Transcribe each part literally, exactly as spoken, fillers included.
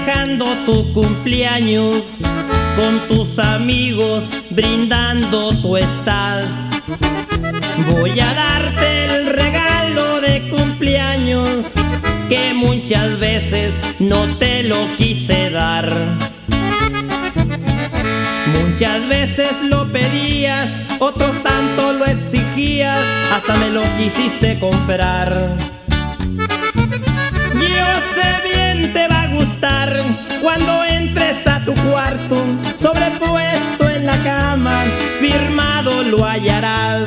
festejando tu cumpleaños, con tus amigos brindando tú estás. Voy a darte el regalo de cumpleaños que muchas veces no te lo quise dar. Muchas veces lo pedías, otros tanto lo exigías, hasta me lo quisiste comprar. Yo sé bien te va a gustar cuando entres a tu cuarto, sobrepuesto en la cama, firmado lo hallarás.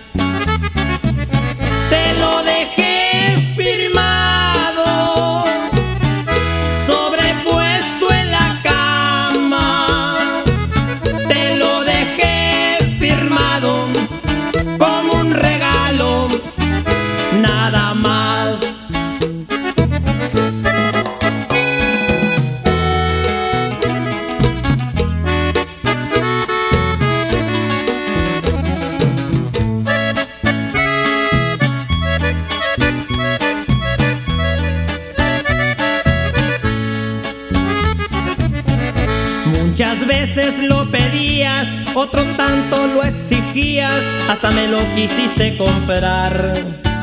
Te lo dejé firmado, sobrepuesto en la cama. Te lo dejé firmado como un regalo, nada más. Muchas veces lo pedías, otro tanto lo exigías, hasta me lo quisiste comprar.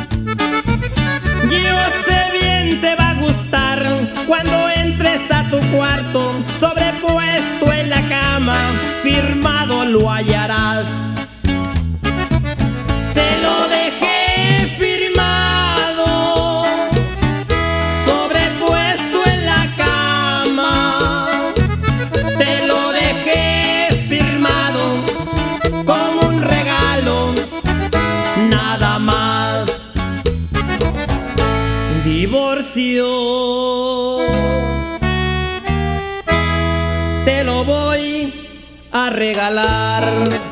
Yo sé bien te va a gustar cuando entres a tu cuarto, sobrepuesto en la cama, firmado lo hallarás. Te lo dejé firmado, sobrepuesto en la cama. Te lo dejé firmado como un regalo, nada más. Divorcio, te lo voy a regalar.